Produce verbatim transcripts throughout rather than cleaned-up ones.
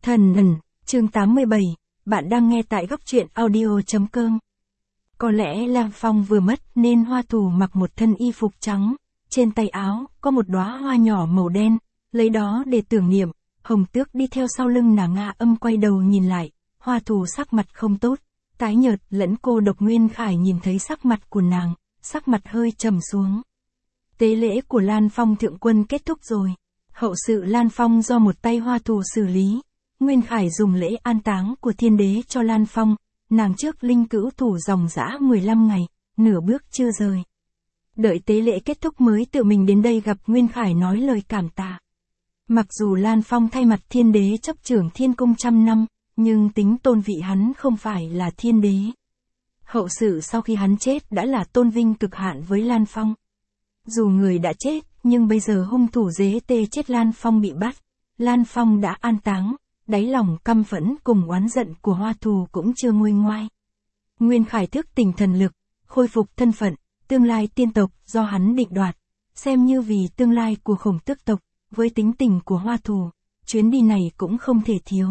Thần ẩn, chương tám mươi bảy, bạn đang nghe tại góc truyện audio.com. Có lẽ Lam Phong vừa mất nên Hoa Thù mặc một thân y phục trắng, trên tay áo có một đóa hoa nhỏ màu đen, lấy đó để tưởng niệm. Hồng Tước đi theo sau lưng nàng. Nga Âm quay đầu nhìn lại, Hoa Thù sắc mặt không tốt, tái nhợt, lẫn cô độc. Nguyên Khải nhìn thấy sắc mặt của nàng, sắc mặt hơi trầm xuống. Tế lễ của Lan Phong thượng quân kết thúc rồi. Hậu sự Lan Phong do một tay Hoa Thù xử lý. Nguyên Khải dùng lễ an táng của thiên đế cho Lan Phong, nàng trước linh cữu thủ dòng dã mười lăm ngày, nửa bước chưa rời. Đợi tế lễ kết thúc mới tự mình đến đây gặp Nguyên Khải nói lời cảm tạ. Mặc dù Lan Phong thay mặt thiên đế chấp trưởng thiên cung trăm năm, nhưng tính tôn vị hắn không phải là thiên đế. Hậu sự sau khi hắn chết đã là tôn vinh cực hạn với Lan Phong. Dù người đã chết, nhưng bây giờ hung thủ dế tê chết Lan Phong bị bắt, Lan Phong đã an táng, đáy lòng căm phẫn cùng oán giận của Hoa Thù cũng chưa nguôi ngoai. Nguyên Khải thức tỉnh thần lực, khôi phục thân phận, tương lai tiên tộc do hắn định đoạt, xem như vì tương lai của Khổng Tước tộc, với tính tình của Hoa Thù, chuyến đi này cũng không thể thiếu.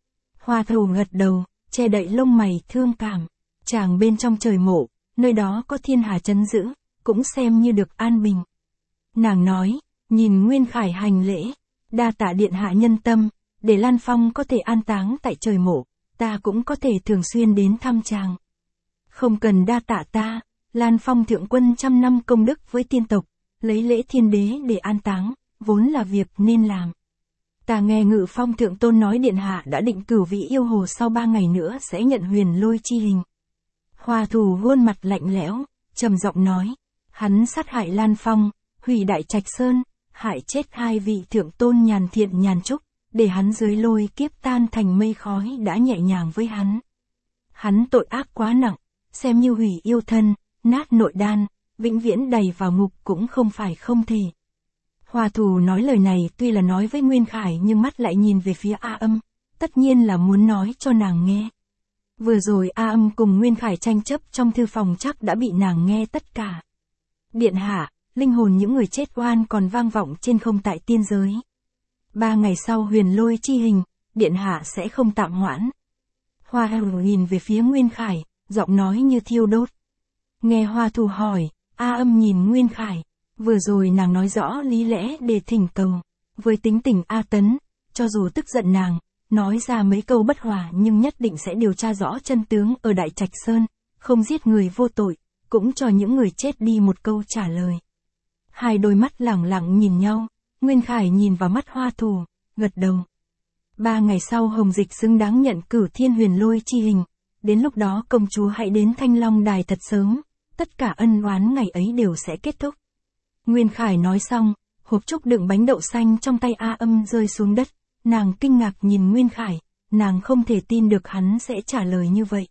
Hoa Thù gật đầu, che đậy lông mày thương cảm, chàng bên trong trời mộ, nơi đó có thiên hà trấn giữ, cũng xem như được an bình. Nàng nói, nhìn Nguyên Khải hành lễ, đa tạ điện hạ nhân tâm, để Lan Phong có thể an táng tại trời mộ, ta cũng có thể thường xuyên đến thăm chàng. Không cần đa tạ ta, Lan Phong thượng quân trăm năm công đức với tiên tộc, lấy lễ thiên đế để an táng, vốn là việc nên làm. Ta nghe Ngự Phong thượng tôn nói điện hạ đã định cử vị yêu hồ sau ba ngày nữa sẽ nhận huyền lôi chi hình. Hoa Thù khuôn mặt lạnh lẽo, trầm giọng nói, hắn sát hại Lan Phong, hủy Đại Trạch Sơn, hại chết hai vị thượng tôn nhàn thiện nhàn trúc, để hắn dưới lôi kiếp tan thành mây khói đã nhẹ nhàng với hắn. Hắn tội ác quá nặng, xem như hủy yêu thân, nát nội đan, vĩnh viễn đầy vào ngục cũng không phải không thể. Hoa Thù nói lời này tuy là nói với Nguyên Khải nhưng mắt lại nhìn về phía A Âm, tất nhiên là muốn nói cho nàng nghe. Vừa rồi A Âm cùng Nguyên Khải tranh chấp trong thư phòng chắc đã bị nàng nghe tất cả. Điện hạ, linh hồn những người chết oan còn vang vọng trên không tại tiên giới. Ba ngày sau huyền lôi chi hình, điện hạ sẽ không tạm hoãn. Hoa Thù nhìn về phía Nguyên Khải, giọng nói như thiêu đốt. Nghe Hoa Thù hỏi, A Âm nhìn Nguyên Khải, vừa rồi nàng nói rõ lý lẽ để thỉnh cầu. Với tính tình A Tấn, cho dù tức giận nàng, nói ra mấy câu bất hòa nhưng nhất định sẽ điều tra rõ chân tướng ở Đại Trạch Sơn, không giết người vô tội, cũng cho những người chết đi một câu trả lời. Hai đôi mắt lẳng lặng nhìn nhau. Nguyên Khải nhìn vào mắt Hoa Thù, gật đầu. Ba ngày sau Hồng Dịch xứng đáng nhận cử thiên huyền lôi chi hình, đến lúc đó công chúa hãy đến Thanh Long Đài thật sớm, tất cả ân oán ngày ấy đều sẽ kết thúc. Nguyên Khải nói xong, hộp trúc đựng bánh đậu xanh trong tay A Âm rơi xuống đất, nàng kinh ngạc nhìn Nguyên Khải, nàng không thể tin được hắn sẽ trả lời như vậy.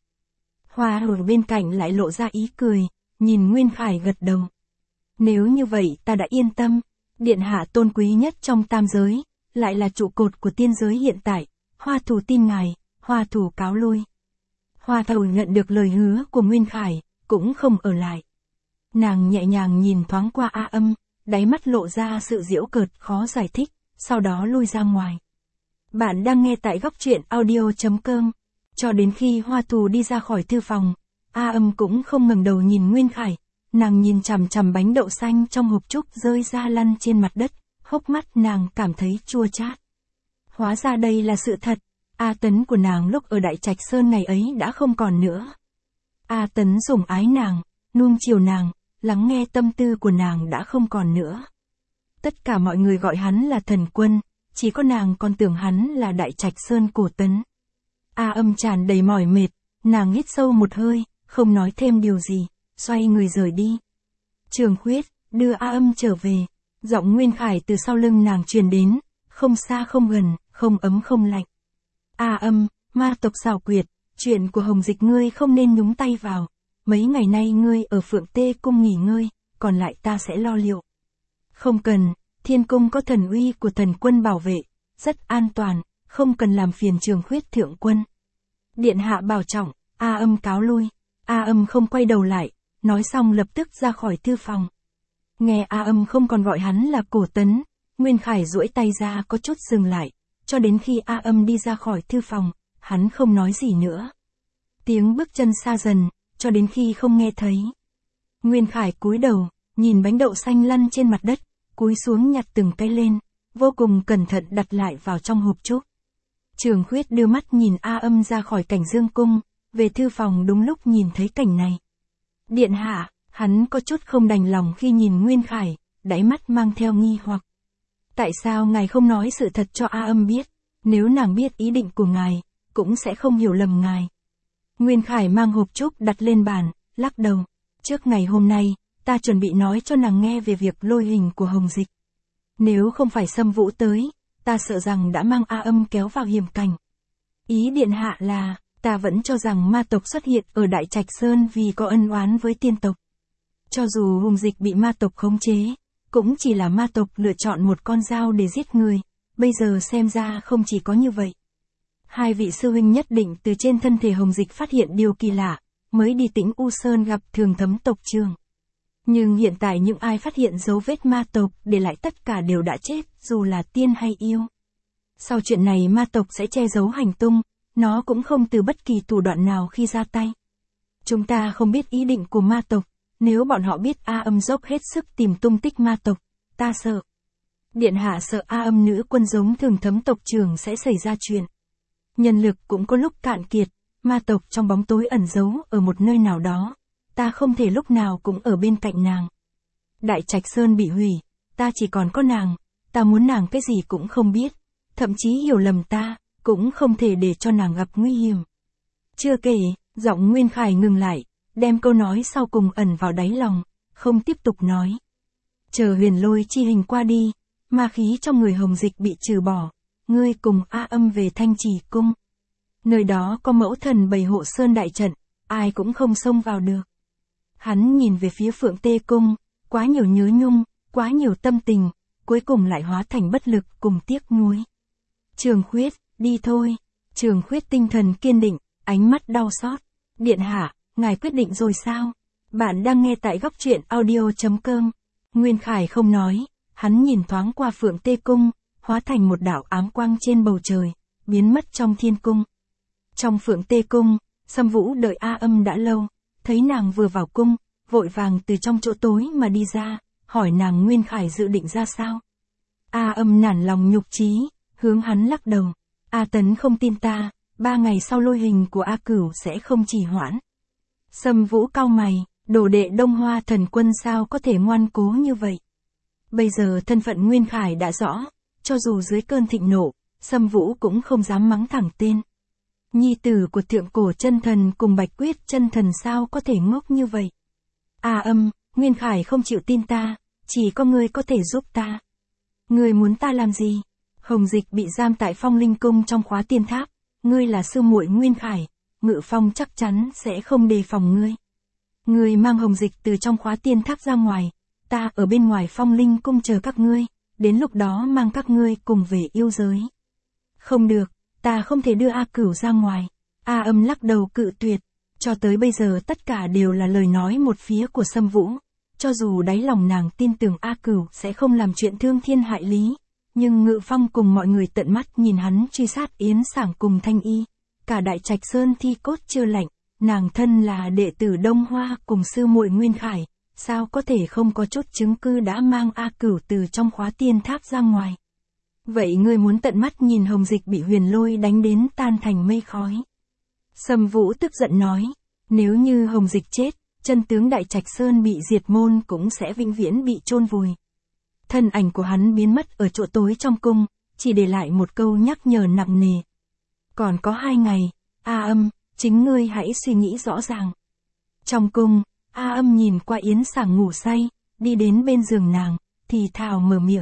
Hoa ở bên cạnh lại lộ ra ý cười, nhìn Nguyên Khải gật đầu. Nếu như vậy ta đã yên tâm. Điện hạ tôn quý nhất trong tam giới, lại là trụ cột của tiên giới hiện tại, Hoa Thù tin ngài, Hoa Thù cáo lui. Hoa Thù nhận được lời hứa của Nguyên Khải, cũng không ở lại. Nàng nhẹ nhàng nhìn thoáng qua A Âm, đáy mắt lộ ra sự giễu cợt khó giải thích, sau đó lui ra ngoài. Bạn đang nghe tại góc truyện audio.com. Cho đến khi Hoa Thù đi ra khỏi thư phòng, A Âm cũng không ngẩng đầu nhìn Nguyên Khải. Nàng nhìn chằm chằm bánh đậu xanh trong hộp trúc rơi ra lăn trên mặt đất, hốc mắt nàng cảm thấy chua chát. Hóa ra đây là sự thật, A Tấn của nàng lúc ở Đại Trạch Sơn ngày ấy đã không còn nữa. A Tấn sủng ái nàng, nuông chiều nàng, lắng nghe tâm tư của nàng đã không còn nữa. Tất cả mọi người gọi hắn là thần quân, chỉ có nàng còn tưởng hắn là Đại Trạch Sơn Cổ Tấn. A Âm tràn đầy mỏi mệt, nàng hít sâu một hơi, không nói thêm điều gì. Xoay người rời đi. Trường Khuyết, đưa A Âm trở về. Giọng Nguyên Khải từ sau lưng nàng truyền đến, không xa không gần, không ấm không lạnh. A Âm, ma tộc xảo quyệt, chuyện của Hồng Dịch ngươi không nên nhúng tay vào. Mấy ngày nay ngươi ở Phượng Tê Cung nghỉ ngơi, còn lại ta sẽ lo liệu. Không cần, thiên cung có thần uy của thần quân bảo vệ, rất an toàn, không cần làm phiền Trường Khuyết thượng quân. Điện hạ bảo trọng, A Âm cáo lui. A Âm không quay đầu lại. Nói xong lập tức ra khỏi thư phòng. Nghe A Âm không còn gọi hắn là Cổ Tấn, Nguyên Khải duỗi tay ra có chút dừng lại, cho đến khi A Âm đi ra khỏi thư phòng, hắn không nói gì nữa. Tiếng bước chân xa dần, cho đến khi không nghe thấy. Nguyên Khải cúi đầu, nhìn bánh đậu xanh lăn trên mặt đất, cúi xuống nhặt từng cái lên, vô cùng cẩn thận đặt lại vào trong hộp trúc. Trường Khuyết đưa mắt nhìn A Âm ra khỏi cảnh dương cung, về thư phòng đúng lúc nhìn thấy cảnh này. Điện hạ, hắn có chút không đành lòng khi nhìn Nguyên Khải, đáy mắt mang theo nghi hoặc. Tại sao ngài không nói sự thật cho A Âm biết, nếu nàng biết ý định của ngài, cũng sẽ không hiểu lầm ngài. Nguyên Khải mang hộp trúc đặt lên bàn, lắc đầu. Trước ngày hôm nay, ta chuẩn bị nói cho nàng nghe về việc lôi hình của Hồng Dịch. Nếu không phải Sâm Vũ tới, ta sợ rằng đã mang A Âm kéo vào hiểm cảnh. Ý điện hạ là, ta vẫn cho rằng ma tộc xuất hiện ở Đại Trạch Sơn vì có ân oán với tiên tộc. Cho dù Hồng Dịch bị ma tộc khống chế, cũng chỉ là ma tộc lựa chọn một con dao để giết người, bây giờ xem ra không chỉ có như vậy. Hai vị sư huynh nhất định từ trên thân thể Hồng Dịch phát hiện điều kỳ lạ, mới đi Tĩnh U Sơn gặp Thường Thấm tộc trưởng. Nhưng hiện tại những ai phát hiện dấu vết ma tộc để lại tất cả đều đã chết, dù là tiên hay yêu. Sau chuyện này ma tộc sẽ che giấu hành tung, nó cũng không từ bất kỳ thủ đoạn nào khi ra tay. Chúng ta không biết ý định của ma tộc, nếu bọn họ biết A Âm dốc hết sức tìm tung tích ma tộc, ta sợ. Điện hạ sợ A Âm nữ quân giống Thường Thấm tộc trưởng sẽ xảy ra chuyện. Nhân lực cũng có lúc cạn kiệt, ma tộc trong bóng tối ẩn giấu ở một nơi nào đó, ta không thể lúc nào cũng ở bên cạnh nàng. Đại Trạch Sơn bị hủy, ta chỉ còn có nàng, ta muốn nàng cái gì cũng không biết, thậm chí hiểu lầm ta, cũng không thể để cho nàng gặp nguy hiểm. Chưa kể, giọng Nguyên Khải ngừng lại, đem câu nói sau cùng ẩn vào đáy lòng, không tiếp tục nói. Chờ huyền lôi chi hình qua đi, ma khí trong người Hồng Dịch bị trừ bỏ, ngươi cùng A Âm về Thanh Trì Cung. Nơi đó có mẫu thần bày hộ sơn đại trận, ai cũng không xông vào được. Hắn nhìn về phía Phượng Tê Cung, quá nhiều nhớ nhung, quá nhiều tâm tình, cuối cùng lại hóa thành bất lực cùng tiếc nuối. Trường Khuyết, đi thôi. Trường Khuyết tinh thần kiên định, ánh mắt đau xót. Điện hạ, ngài quyết định rồi sao? Bạn đang nghe tại góc truyện audio chấm com. Nguyên Khải không nói, hắn nhìn thoáng qua Phượng Tê Cung, hóa thành một đạo ám quang trên bầu trời, biến mất trong thiên cung. Trong Phượng Tê Cung, Sâm Vũ đợi A Âm đã lâu, thấy nàng vừa vào cung, vội vàng từ trong chỗ tối mà đi ra, hỏi nàng Nguyên Khải dự định ra sao. A Âm nản lòng nhục trí, hướng hắn lắc đầu. A Tấn không tin ta, ba ngày sau lôi hình của A Cửu sẽ không trì hoãn. Sâm Vũ cau mày, đồ đệ Đông Hoa thần quân sao có thể ngoan cố như vậy. Bây giờ thân phận Nguyên Khải đã rõ, cho dù dưới cơn thịnh nộ, Sâm Vũ cũng không dám mắng thẳng tên. Nhi tử của thượng cổ chân thần cùng Bạch Quyết chân thần sao có thể ngốc như vậy. A Âm, Nguyên Khải không chịu tin ta, chỉ có ngươi có thể giúp ta. Ngươi muốn ta làm gì? Hồng Dịch bị giam tại Phong Linh Cung trong khóa tiên tháp, ngươi là sư muội Nguyên Khải, Ngự Phong chắc chắn sẽ không đề phòng ngươi. Ngươi mang Hồng Dịch từ trong khóa tiên tháp ra ngoài, ta ở bên ngoài Phong Linh Cung chờ các ngươi, đến lúc đó mang các ngươi cùng về yêu giới. Không được, ta không thể đưa A Cửu ra ngoài. A Âm lắc đầu cự tuyệt, cho tới bây giờ tất cả đều là lời nói một phía của Sâm Vũ. Cho dù đáy lòng nàng tin tưởng A Cửu sẽ không làm chuyện thương thiên hại lý, nhưng Ngự Phong cùng mọi người tận mắt nhìn hắn truy sát Yến Sảng cùng Thanh Y. Cả Đại Trạch Sơn thi cốt chưa lạnh, nàng thân là đệ tử Đông Hoa cùng sư muội Nguyên Khải, sao có thể không có chút chứng cứ đã mang A Cửu từ trong khóa tiên tháp ra ngoài. Vậy ngươi muốn tận mắt nhìn Hồng Dịch bị huyền lôi đánh đến tan thành mây khói. Sâm Vũ tức giận nói, nếu như Hồng Dịch chết, chân tướng Đại Trạch Sơn bị diệt môn cũng sẽ vĩnh viễn bị chôn vùi. Thân ảnh của hắn biến mất ở chỗ tối trong cung, chỉ để lại một câu nhắc nhở nặng nề. Còn có hai ngày, A Âm, chính ngươi hãy suy nghĩ rõ ràng. Trong cung, A Âm nhìn qua Yến Sảng ngủ say, đi đến bên giường nàng, thì thào mở miệng.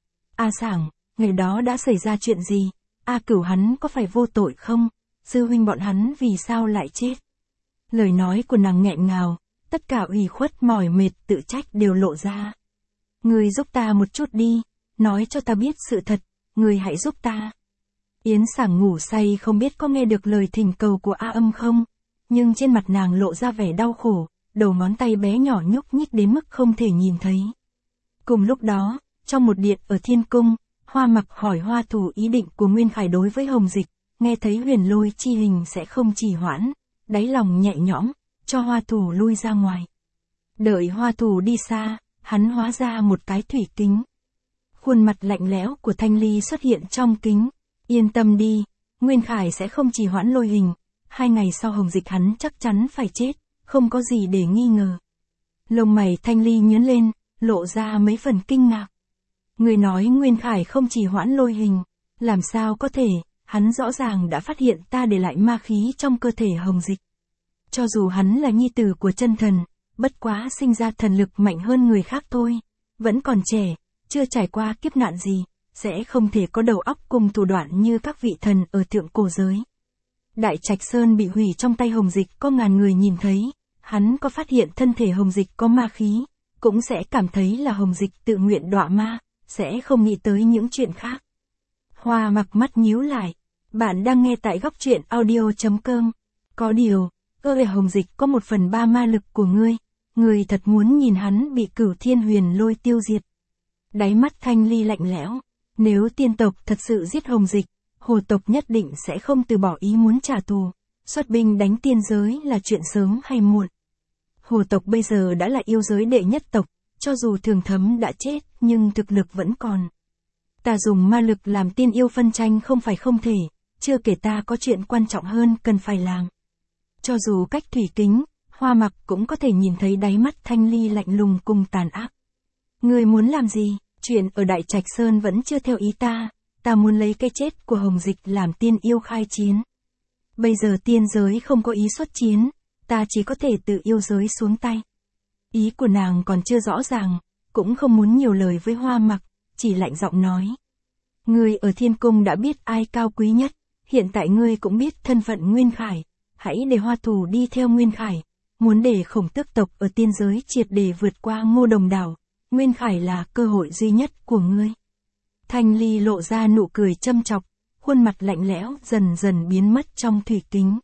A Sảng, ngày đó đã xảy ra chuyện gì? A Cửu hắn có phải vô tội không? Sư huynh bọn hắn vì sao lại chết? Lời nói của nàng nghẹn ngào, tất cả ủy khuất mỏi mệt tự trách đều lộ ra. Ngươi giúp ta một chút đi, nói cho ta biết sự thật, ngươi hãy giúp ta. Yến Sảng ngủ say không biết có nghe được lời thỉnh cầu của A Âm không, nhưng trên mặt nàng lộ ra vẻ đau khổ, đầu ngón tay bé nhỏ nhúc nhích đến mức không thể nhìn thấy. Cùng lúc đó, trong một điện ở Thiên Cung, Hoa Mặc hỏi Hoa Thù ý định của Nguyên Khải đối với Hồng Dịch, nghe thấy huyền lôi chi hình sẽ không trì hoãn, đáy lòng nhẹ nhõm, cho Hoa Thù lui ra ngoài. Đợi Hoa Thù đi xa, hắn hóa ra một cái thủy kính. Khuôn mặt lạnh lẽo của Thanh Ly xuất hiện trong kính. Yên tâm đi, Nguyên Khải sẽ không trì hoãn lôi hình, hai ngày sau Hồng Dịch hắn chắc chắn phải chết, không có gì để nghi ngờ. Lông mày Thanh Ly nhướng lên, lộ ra mấy phần kinh ngạc. Người nói Nguyên Khải không trì hoãn lôi hình, làm sao có thể, hắn rõ ràng đã phát hiện ta để lại ma khí trong cơ thể Hồng Dịch. Cho dù hắn là nhi tử của chân thần, bất quá sinh ra thần lực mạnh hơn người khác thôi, vẫn còn trẻ, chưa trải qua kiếp nạn gì, sẽ không thể có đầu óc cùng thủ đoạn như các vị thần ở thượng cổ giới. Đại Trạch Sơn bị hủy trong tay Hồng Dịch có ngàn người nhìn thấy, hắn có phát hiện thân thể Hồng Dịch có ma khí, cũng sẽ cảm thấy là Hồng Dịch tự nguyện đọa ma, sẽ không nghĩ tới những chuyện khác. Hoa Mặc mắt nhíu lại, bạn đang nghe tại góc truyện audio chấm com. Có điều, ơ Hồng Dịch có một phần ba ma lực của ngươi, ngươi thật muốn nhìn hắn bị Cửu Thiên Huyền Lôi tiêu diệt. Đáy mắt Thanh Ly lạnh lẽo, nếu tiên tộc thật sự giết Hồng Dịch, Hồ tộc nhất định sẽ không từ bỏ ý muốn trả thù, xuất binh đánh tiên giới là chuyện sớm hay muộn. Hồ tộc bây giờ đã là yêu giới đệ nhất tộc, cho dù Thường Thấm đã chết nhưng thực lực vẫn còn. Ta dùng ma lực làm tiên yêu phân tranh không phải không thể, chưa kể ta có chuyện quan trọng hơn cần phải làm. Cho dù cách thủy kính, Hoa Mặc cũng có thể nhìn thấy đáy mắt Thanh Ly lạnh lùng cùng tàn ác. Ngươi muốn làm gì? Chuyện ở Đại Trạch Sơn vẫn chưa theo ý ta, ta muốn lấy cái chết của Hồng Dịch làm tiên yêu khai chiến. Bây giờ tiên giới không có ý xuất chiến, ta chỉ có thể tự yêu giới xuống tay. Ý của nàng còn chưa rõ ràng, cũng không muốn nhiều lời với Hoa Mặc, chỉ lạnh giọng nói. Ngươi ở thiên cung đã biết ai cao quý nhất, hiện tại ngươi cũng biết thân phận Nguyên Khải, hãy để Hoa Thù đi theo Nguyên Khải, muốn để Khổng Tước tộc ở tiên giới triệt để vượt qua Ngô Đồng đảo, Nguyên Khải là cơ hội duy nhất của ngươi. Thanh Ly lộ ra nụ cười châm chọc, khuôn mặt lạnh lẽo dần dần biến mất trong thủy kính.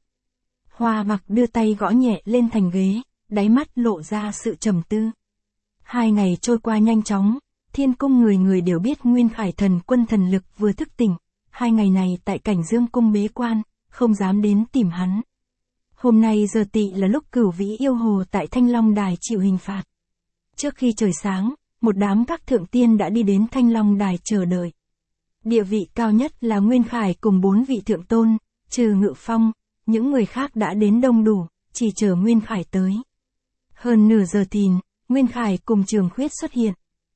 Hoa Mặc đưa tay gõ nhẹ lên thành ghế, đáy mắt lộ ra sự trầm tư. Hai ngày trôi qua nhanh chóng, thiên cung người người đều biết Nguyên Khải thần quân thần lực vừa thức tỉnh, hai ngày này tại Cảnh Dương cung bế quan, không dám đến tìm hắn. Hôm nay giờ tỵ là lúc Cửu Vĩ yêu hồ tại Thanh Long Đài chịu hình phạt. Trước khi trời sáng, một đám các thượng tiên đã đi đến Thanh Long Đài chờ đợi. Địa vị cao nhất là Nguyên Khải cùng bốn vị thượng tôn, trừ Ngự Phong, những người khác đã đến đông đủ, chỉ chờ Nguyên Khải tới. Hơn nửa giờ thìn, Nguyên Khải cùng Trường Khuyết xuất hiện.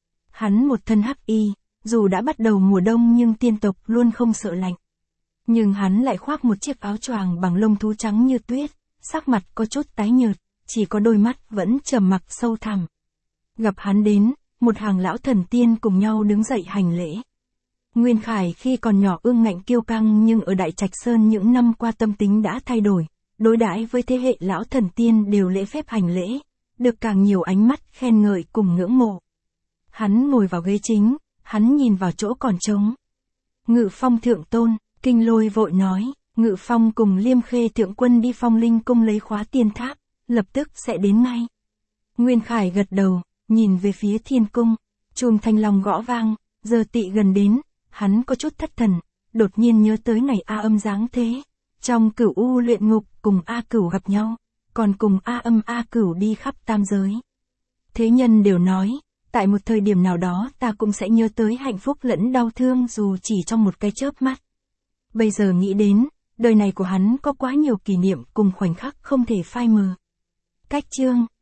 Hắn một thân hắc y, dù đã bắt đầu mùa đông nhưng tiên tộc luôn không sợ lạnh. Nhưng hắn lại khoác một chiếc áo choàng bằng lông thú trắng như tuyết, sắc mặt có chút tái nhợt, chỉ có đôi mắt vẫn trầm mặc sâu thẳm. Gặp hắn đến, một hàng lão thần tiên cùng nhau đứng dậy hành lễ. Nguyên Khải khi còn nhỏ ương ngạnh kiêu căng nhưng ở Đại Trạch Sơn những năm qua tâm tính đã thay đổi, đối đãi với thế hệ lão thần tiên đều lễ phép hành lễ, được càng nhiều ánh mắt khen ngợi cùng ngưỡng mộ. Hắn ngồi vào ghế chính, hắn nhìn vào chỗ còn trống. Ngự Phong thượng tôn, Kinh Lôi vội nói, Ngự Phong cùng Liêm Khê thượng quân đi Phong Linh cung lấy khóa tiên tháp, lập tức sẽ đến ngay. Nguyên Khải gật đầu, nhìn về phía thiên cung, chùm thanh long gõ vang, giờ tỵ gần đến, hắn có chút thất thần, đột nhiên nhớ tới ngày A Âm giáng thế, trong Cửu U luyện ngục cùng A Cửu gặp nhau, còn cùng A Âm A Cửu đi khắp tam giới. Thế nhân đều nói, tại một thời điểm nào đó ta cũng sẽ nhớ tới hạnh phúc lẫn đau thương dù chỉ trong một cái chớp mắt. Bây giờ nghĩ đến, đời này của hắn có quá nhiều kỷ niệm cùng khoảnh khắc không thể phai mờ. Cách chương